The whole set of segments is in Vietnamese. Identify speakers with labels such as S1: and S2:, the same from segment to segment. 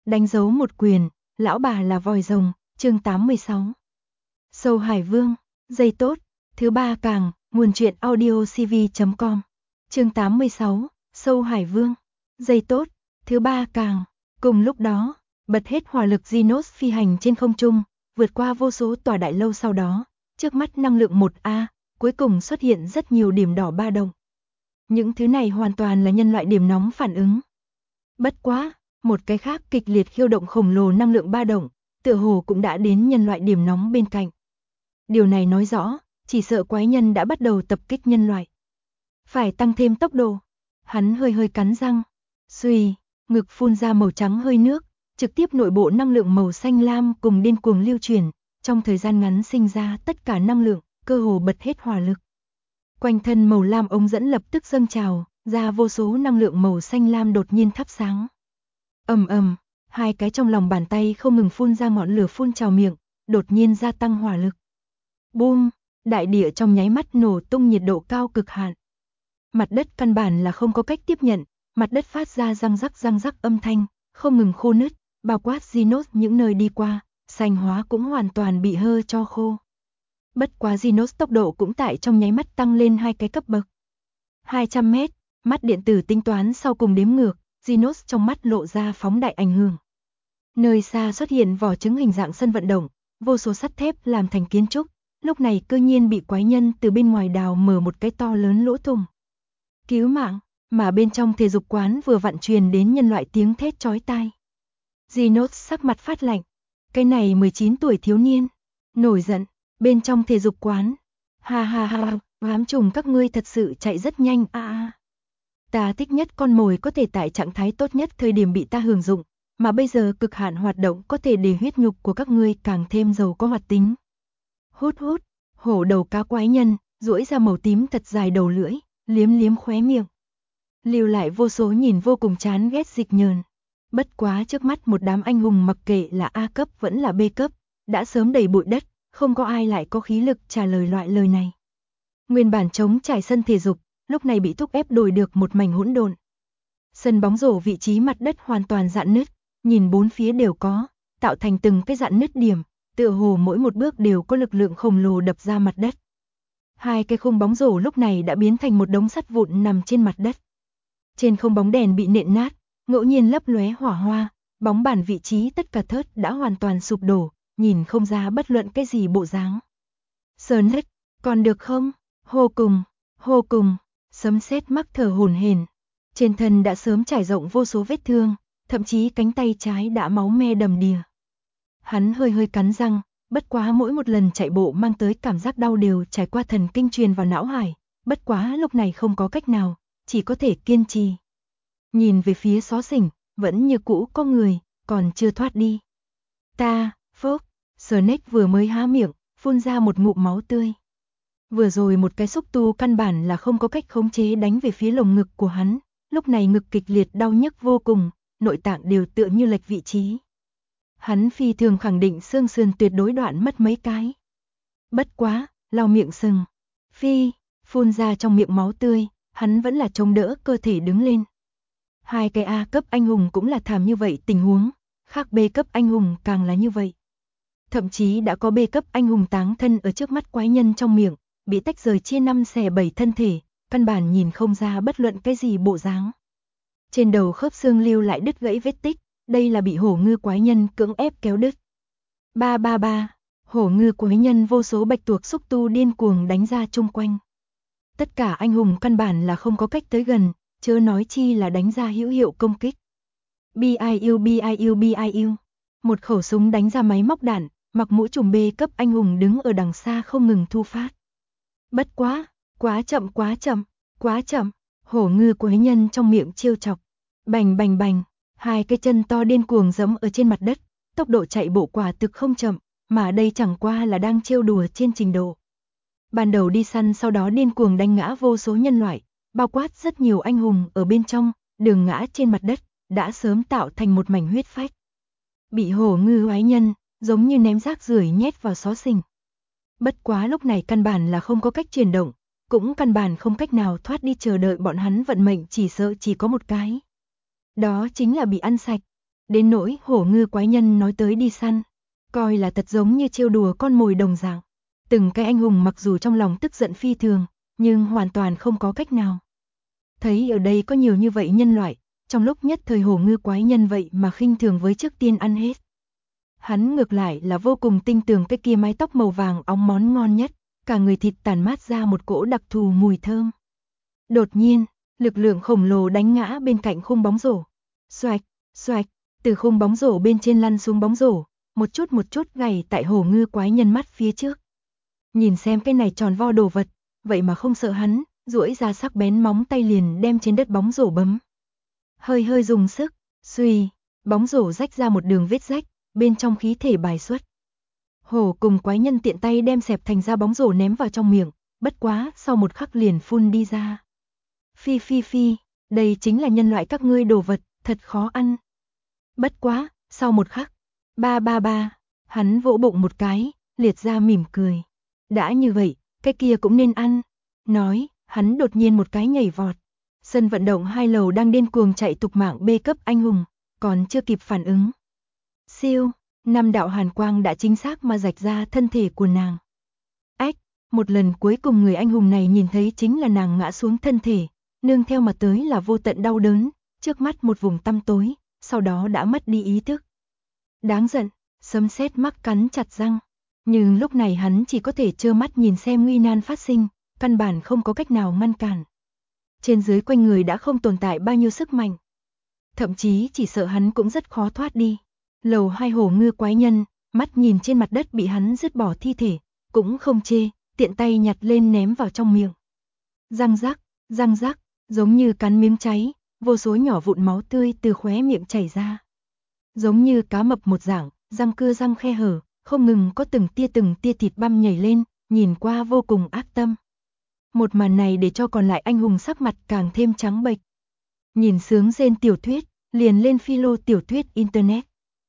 S1: đánh dấu một quyền, lão bà là vòi rồng, chương 86. Sâu Hải Vương, dây tốt, thứ ba càng, nguồn truyện audio cv.com. Chương 86, Sâu Hải Vương, dây tốt, thứ ba càng. Cùng lúc đó, bật hết hỏa lực Genos phi hành trên không trung, vượt qua vô số tòa đại lâu, sau đó, trước mắt năng lượng 1A, cuối cùng xuất hiện rất nhiều điểm đỏ ba động. Những thứ này hoàn toàn là nhân loại điểm nóng phản ứng. Bất quá, một cái khác kịch liệt khiêu động khổng lồ năng lượng ba động, tựa hồ cũng đã đến nhân loại điểm nóng bên cạnh. Điều này nói rõ, chỉ sợ quái nhân đã bắt đầu tập kích nhân loại. Phải tăng thêm tốc độ. Hắn hơi cắn răng. Xuy, ngực phun ra màu trắng hơi nước, trực tiếp nội bộ năng lượng màu xanh lam cùng điên cuồng lưu chuyển, trong thời gian ngắn sinh ra tất cả năng lượng, cơ hồ bật hết hỏa lực. Quanh thân màu lam ống dẫn lập tức dâng trào, ra vô số năng lượng màu xanh lam đột nhiên thắp sáng. Ầm ầm, hai cái trong lòng bàn tay không ngừng phun ra ngọn lửa phun trào miệng, đột nhiên gia tăng hỏa lực. Boom, đại địa trong nháy mắt nổ tung nhiệt độ cao cực hạn. Mặt đất căn bản là không có cách tiếp nhận, mặt đất phát ra răng rắc âm thanh, không ngừng khô nứt, bao quát Genos những nơi đi qua, xanh hóa cũng hoàn toàn bị hơ cho khô. Bất quá Genos tốc độ cũng tại trong nháy mắt tăng lên 2 cái cấp bậc. 200 mét, mắt điện tử tính toán sau cùng đếm ngược, Genos trong mắt lộ ra phóng đại ảnh hưởng. Nơi xa xuất hiện vỏ trứng hình dạng sân vận động, vô số sắt thép làm thành kiến trúc, lúc này cơ nhiên bị quái nhân từ bên ngoài đào mở một cái to lớn lỗ thủng. Cứu mạng, mà bên trong thể dục quán vừa vặn truyền đến nhân loại tiếng thét chói tai. Genos sắc mặt phát lạnh, cái này 19 tuổi thiếu niên, nổi giận, bên trong thể dục quán. Ha, ám trùng các ngươi thật sự chạy rất nhanh a. Ta thích nhất con mồi có thể tại trạng thái tốt nhất thời điểm bị ta hưởng dụng, mà bây giờ cực hạn hoạt động có thể để huyết nhục của các ngươi càng thêm giàu có hoạt tính. Hút, hổ đầu cá quái nhân, duỗi ra màu tím thật dài đầu lưỡi, liếm khóe miệng. Lưu lại vô số nhìn vô cùng chán ghét dịch nhờn. Bất quá trước mắt một đám anh hùng mặc kệ là A cấp vẫn là B cấp, đã sớm đầy bụi đất, không có ai lại có khí lực trả lời loại lời này. Nguyên bản trống trải sân thể dục, lúc này bị thúc ép đổi được một mảnh hỗn độn. Sân bóng rổ vị trí mặt đất hoàn toàn rạn nứt, nhìn bốn phía đều có, tạo thành từng cái rạn nứt điểm, tựa hồ mỗi một bước đều có lực lượng khổng lồ đập ra mặt đất. Hai cái khung bóng rổ lúc này đã biến thành một đống sắt vụn nằm trên mặt đất. Trên không bóng đèn bị nện nát, ngẫu nhiên lấp lóe hỏa hoa, bóng bàn vị trí tất cả thớt đã hoàn toàn sụp đổ, nhìn không ra bất luận cái gì bộ dáng. Sonic, còn được không? Hô cùng, sấm sét mắc thở hổn hển. Trên thân đã sớm trải rộng vô số vết thương, thậm chí cánh tay trái đã máu me đầm đìa. Hắn hơi cắn răng, bất quá mỗi một lần chạy bộ mang tới cảm giác đau đều trải qua thần kinh truyền vào não hải, bất quá lúc này không có cách nào, chỉ có thể kiên trì. Nhìn về phía xó xỉnh, vẫn như cũ có người, còn chưa thoát đi. Snake vừa mới há miệng, phun ra một ngụm máu tươi. Vừa rồi một cái xúc tu căn bản là không có cách khống chế đánh về phía lồng ngực của hắn, lúc này ngực kịch liệt đau nhức vô cùng, nội tạng đều tựa như lệch vị trí. Hắn phi thường khẳng định xương sườn tuyệt đối đoạn mất mấy cái. Bất quá, lau miệng sừng, phun ra trong miệng máu tươi, hắn vẫn là chống đỡ cơ thể đứng lên. Hai cái A cấp anh hùng cũng là thảm như vậy tình huống, khác B cấp anh hùng càng là như vậy. Thậm chí đã có B cấp anh hùng táng thân ở trước mắt quái nhân trong miệng, bị tách rời chia 5 xẻ 7 thân thể, căn bản nhìn không ra bất luận cái gì bộ dáng. Trên đầu khớp xương lưu lại đứt gãy vết tích, đây là bị hổ ngư quái nhân cưỡng ép kéo đứt. Ba, hổ ngư quái nhân vô số bạch tuộc xúc tu điên cuồng đánh ra chung quanh. Tất cả anh hùng căn bản là không có cách tới gần, chớ nói chi là đánh ra hữu hiệu công kích. Biu. Một khẩu súng đánh ra máy móc đạn, mặc mũ trùm B cấp anh hùng đứng ở đằng xa không ngừng thu phát. Bất quá, quá chậm, hổ ngư quái nhân trong miệng trêu chọc. Bành, hai cái chân to điên cuồng giẫm ở trên mặt đất, tốc độ chạy bộ quả thực không chậm, mà đây chẳng qua là đang trêu đùa trên trình độ. Ban đầu đi săn sau đó điên cuồng đánh ngã vô số nhân loại, bao quát rất nhiều anh hùng ở bên trong, đường ngã trên mặt đất, đã sớm tạo thành một mảnh huyết phách. Bị hổ ngư quái nhân, giống như ném rác rưởi nhét vào xó xỉnh. Bất quá lúc này căn bản là không có cách chuyển động, cũng căn bản không cách nào thoát đi, chờ đợi bọn hắn vận mệnh chỉ sợ chỉ có một cái. Đó chính là bị ăn sạch. Đến nỗi hổ ngư quái nhân nói tới đi săn, coi là thật giống như trêu đùa con mồi đồng dạng. Từng cái anh hùng mặc dù trong lòng tức giận phi thường, nhưng hoàn toàn không có cách nào. Thấy ở đây có nhiều như vậy nhân loại, trong lúc nhất thời hổ ngư quái nhân vậy mà khinh thường với trước tiên ăn hết. Hắn ngược lại là vô cùng tinh tường cái kia mái tóc màu vàng óng món ngon nhất, cả người thịt tản mát ra một cỗ đặc thù mùi thơm. Đột nhiên, lực lượng khổng lồ đánh ngã bên cạnh khung bóng rổ. Xoạch, xoạch, từ khung bóng rổ bên trên lăn xuống bóng rổ, một chút gảy tại hổ ngư quái nhân mắt phía trước. Nhìn xem cái này tròn vo đồ vật, vậy mà không sợ hắn, duỗi ra sắc bén móng tay liền đem trên đất bóng rổ bấm. Hơi hơi dùng sức, suy, bóng rổ rách ra một đường vết rách, bên trong khí thể bài xuất. Hổ cùng quái nhân tiện tay đem xẹp thành ra bóng rổ ném vào trong miệng, bất quá sau một khắc liền phun đi ra. Phi phi phi, đây chính là nhân loại các ngươi đồ vật, thật khó ăn. Bất quá, sau một khắc, ba, hắn vỗ bụng một cái, liệt ra mỉm cười. Đã như vậy, cái kia cũng nên ăn. Nói, hắn đột nhiên một cái nhảy vọt. Sân vận động 2 lầu đang điên cuồng chạy tục mạng B cấp anh hùng, còn chưa kịp phản ứng. Siêu, 5 đạo hàn quang đã chính xác mà rạch ra thân thể của nàng. Ách, một lần cuối cùng người anh hùng này nhìn thấy chính là nàng ngã xuống thân thể, nương theo mà tới là vô tận đau đớn, trước mắt một vùng tăm tối, sau đó đã mất đi ý thức. Đáng giận, sấm sét mắc cắn chặt răng, nhưng lúc này hắn chỉ có thể trơ mắt nhìn xem nguy nan phát sinh, căn bản không có cách nào ngăn cản. Trên dưới quanh người đã không tồn tại bao nhiêu sức mạnh. Thậm chí chỉ sợ hắn cũng rất khó thoát đi. Lầu 2 hổ ngư quái nhân, mắt nhìn trên mặt đất bị hắn dứt bỏ thi thể, cũng không chê, tiện tay nhặt lên ném vào trong miệng. Răng rắc, giống như cắn miếng cháy, vô số nhỏ vụn máu tươi từ khóe miệng chảy ra. Giống như cá mập một dạng, răng cưa răng khe hở, không ngừng có từng tia thịt băm nhảy lên, nhìn qua vô cùng ác tâm. Một màn này để cho còn lại anh hùng sắc mặt càng thêm trắng bệch. Nhìn sướng rên tiểu thuyết, liền lên philo tiểu thuyết internet.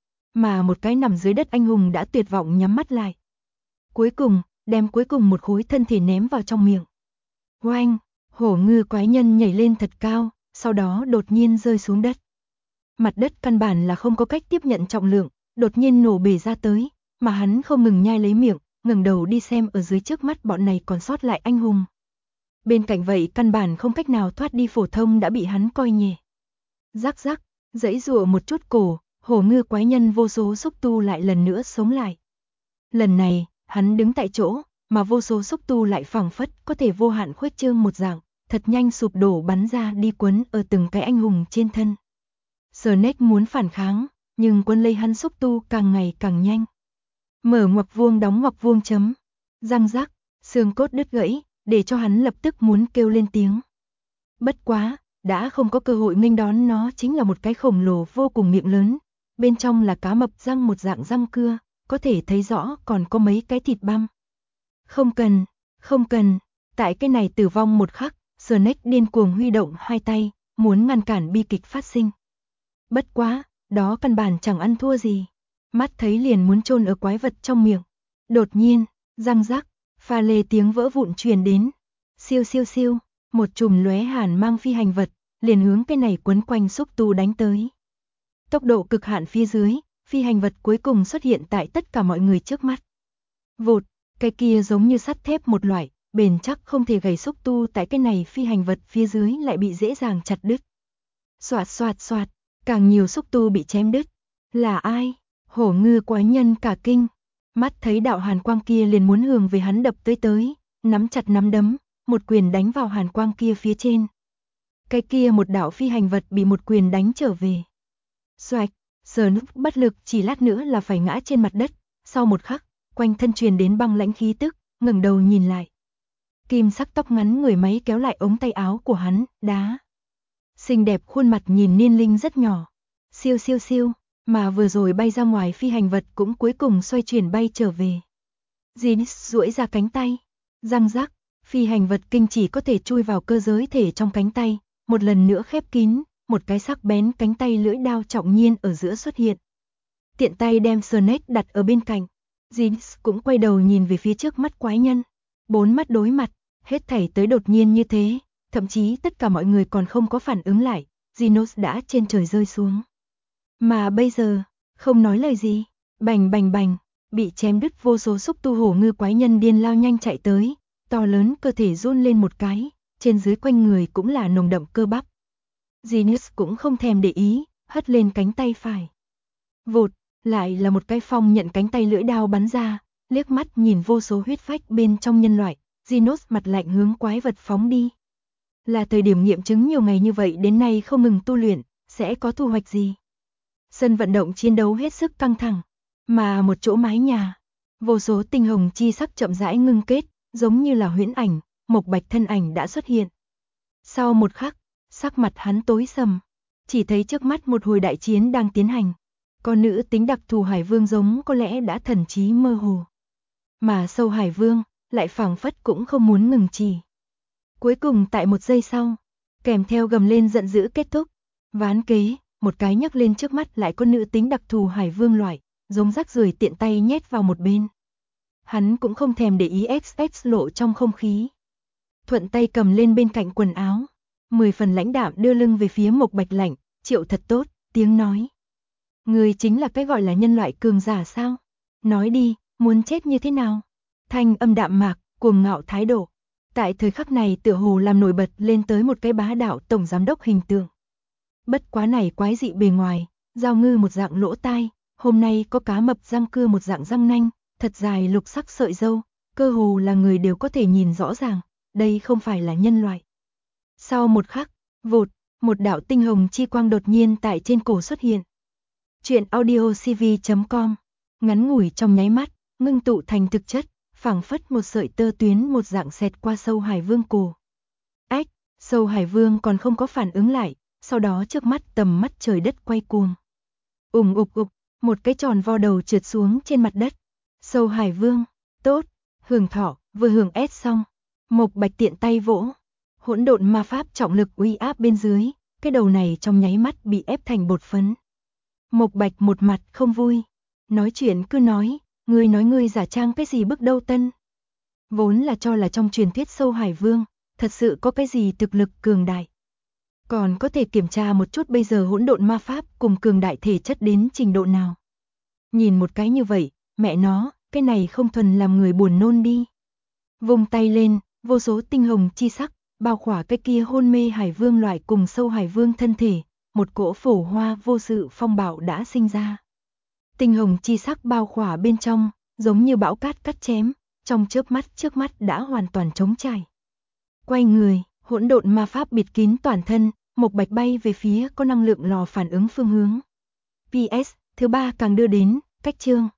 S1: Mà một cái nằm dưới đất anh hùng đã tuyệt vọng nhắm mắt lại. Cuối cùng, đem cuối cùng một khối thân thể ném vào trong miệng. Oanh, hổ ngư quái nhân nhảy lên thật cao, sau đó đột nhiên rơi xuống đất. Mặt đất căn bản là không có cách tiếp nhận trọng lượng, đột nhiên nổ bể ra tới, mà hắn không ngừng nhai lấy miệng, ngẩng đầu đi xem ở dưới trước mắt bọn này còn sót lại anh hùng. Bên cạnh vậy căn bản không cách nào thoát đi phổ thông đã bị hắn coi nhẹ. Rắc, giãy giụa một chút cổ, hổ ngư quái nhân vô số xúc tu lại lần nữa sống lại. Lần này, hắn đứng tại chỗ, mà vô số xúc tu lại phảng phất có thể vô hạn khuếch trương một dạng, thật nhanh sụp đổ bắn ra đi quấn ở từng cái anh hùng trên thân. Snake muốn phản kháng, nhưng quân lấy hắn xúc tu càng ngày càng nhanh. Mở ngoặc vuông đóng ngoặc vuông chấm. Răng rắc, xương cốt đứt gãy, để cho hắn lập tức muốn kêu lên tiếng. Bất quá, đã không có cơ hội nghênh đón nó chính là một cái khổng lồ vô cùng miệng lớn. Bên trong là cá mập răng một dạng răng cưa, có thể thấy rõ còn có mấy cái thịt băm. Không cần, tại cái này tử vong một khắc, Snake điên cuồng huy động hai tay, muốn ngăn cản bi kịch phát sinh. Bất quá, đó căn bản chẳng ăn thua gì. Mắt thấy liền muốn chôn ở quái vật trong miệng. Đột nhiên, răng rắc, pha lê tiếng vỡ vụn truyền đến. Siêu, một chùm lóe hàn mang phi hành vật, liền hướng cái này quấn quanh xúc tu đánh tới. Tốc độ cực hạn phía dưới, phi hành vật cuối cùng xuất hiện tại tất cả mọi người trước mắt. Vụt, cái kia giống như sắt thép một loại, bền chắc không thể gãy xúc tu tại cái này phi hành vật phía dưới lại bị dễ dàng chặt đứt. Xoạt, càng nhiều xúc tu bị chém đứt. Là ai? Hổ ngư quái nhân cả kinh. Mắt thấy đạo hàn quang kia liền muốn hướng về hắn đập tới, nắm chặt nắm đấm, một quyền đánh vào hàn quang kia phía trên. Cái kia một đạo phi hành vật bị một quyền đánh trở về. Xoạch, Snake bất lực chỉ lát nữa là phải ngã trên mặt đất, sau một khắc, quanh thân truyền đến băng lãnh khí tức, ngẩng đầu nhìn lại. Kim sắc tóc ngắn người máy kéo lại ống tay áo của hắn, đá. Xinh đẹp khuôn mặt nhìn niên linh rất nhỏ. Siêu, mà vừa rồi bay ra ngoài phi hành vật cũng cuối cùng xoay chuyển bay trở về. Jin duỗi ra cánh tay. Răng rắc, phi hành vật kinh chỉ có thể chui vào cơ giới thể trong cánh tay, một lần nữa khép kín, một cái sắc bén cánh tay lưỡi đao trọng nhiên ở giữa xuất hiện. Tiện tay đem Snake đặt ở bên cạnh. Jin cũng quay đầu nhìn về phía trước mắt quái nhân. 4 mắt đối mặt, hết thảy tới đột nhiên như thế, thậm chí tất cả mọi người còn không có phản ứng lại, Genos đã trên trời rơi xuống. Mà bây giờ, không nói lời gì, bành bành bành, bị chém đứt vô số xúc tu hổ ngư quái nhân điên lao nhanh chạy tới, to lớn cơ thể run lên một cái, trên dưới quanh người cũng là nồng đậm cơ bắp. Genius cũng không thèm để ý, hất lên cánh tay phải. Vụt, lại là một cái phong nhận cánh tay lưỡi đao bắn ra, liếc mắt nhìn vô số huyết phách bên trong nhân loại, Genius mặt lạnh hướng quái vật phóng đi. Là thời điểm nghiệm chứng nhiều ngày như vậy đến nay không ngừng tu luyện, sẽ có thu hoạch gì? Sân vận động chiến đấu hết sức căng thẳng, mà một chỗ mái nhà, vô số tinh hồng chi sắc chậm rãi ngưng kết, giống như là huyễn ảnh, Mộc Bạch thân ảnh đã xuất hiện. Sau một khắc, sắc mặt hắn tối sầm, chỉ thấy trước mắt một hồi đại chiến đang tiến hành. Con nữ tính đặc thù Hải Vương giống có lẽ đã thần trí mơ hồ. Mà sâu Hải Vương, lại phảng phất cũng không muốn ngừng trì. Cuối cùng tại một giây sau, kèm theo gầm lên giận dữ kết thúc. Ván kế, một cái nhấc lên trước mắt lại có nữ tính đặc thù Hải Vương loại, giống rác rưởi tiện tay nhét vào một bên. Hắn cũng không thèm để ý XX lộ trong không khí. Thuận tay cầm lên bên cạnh quần áo, 10 phần lãnh đạm đưa lưng về phía Mộc Bạch lạnh, Triệu thật tốt, tiếng nói. Người chính là cái gọi là nhân loại cường giả sao? Nói đi, muốn chết như thế nào? Thanh âm đạm mạc, cuồng ngạo thái độ. Tại thời khắc này tựa hồ làm nổi bật lên tới một cái bá đạo tổng giám đốc hình tượng. Bất quá này quái dị bề ngoài, dao ngư một dạng lỗ tai, hôm nay có cá mập răng cưa một dạng răng nanh, thật dài lục sắc sợi râu, cơ hồ là người đều có thể nhìn rõ ràng, đây không phải là nhân loại. Sau một khắc, vụt, một đạo tinh hồng chi quang đột nhiên tại trên cổ xuất hiện. Chuyện audiocv.com, ngắn ngủi trong nháy mắt, ngưng tụ thành thực chất, phảng phất một sợi tơ tuyến một dạng xẹt qua sâu Hải Vương cổ. Ách, sâu Hải Vương còn không có phản ứng lại, sau đó trước mắt tầm mắt trời đất quay cuồng. Ục, một cái tròn vo đầu trượt xuống trên mặt đất. Sâu Hải Vương, tốt, hưởng thọ, vừa hưởng ép xong. Mộc Bạch tiện tay vỗ. Hỗn độn ma pháp trọng lực uy áp bên dưới, cái đầu này trong nháy mắt bị ép thành bột phấn. Mộc Bạch một mặt không vui. Nói chuyện cứ nói, ngươi giả trang cái gì bức đâu tân. Vốn là cho là trong truyền thuyết sâu Hải Vương, thật sự có cái gì thực lực cường đại. Còn có thể kiểm tra một chút bây giờ hỗn độn ma pháp cùng cường đại thể chất đến trình độ nào. Nhìn một cái như vậy, mẹ nó, cái này không thuần làm người buồn nôn đi. Vung tay lên, vô số tinh hồng chi sắc, bao khỏa cái kia hôn mê Hải Vương loại cùng sâu Hải Vương thân thể, một cỗ phổ hoa vô sự phong bạo đã sinh ra. Tinh hồng chi sắc bao khỏa bên trong, giống như bão cát cắt chém, trong chớp mắt trước mắt đã hoàn toàn trống trải. Quay người, hỗn độn ma pháp bịt kín toàn thân, Mộc Bạch bay về phía có năng lượng lò phản ứng phương hướng. PS, thứ 3 càng đưa đến, cách chương.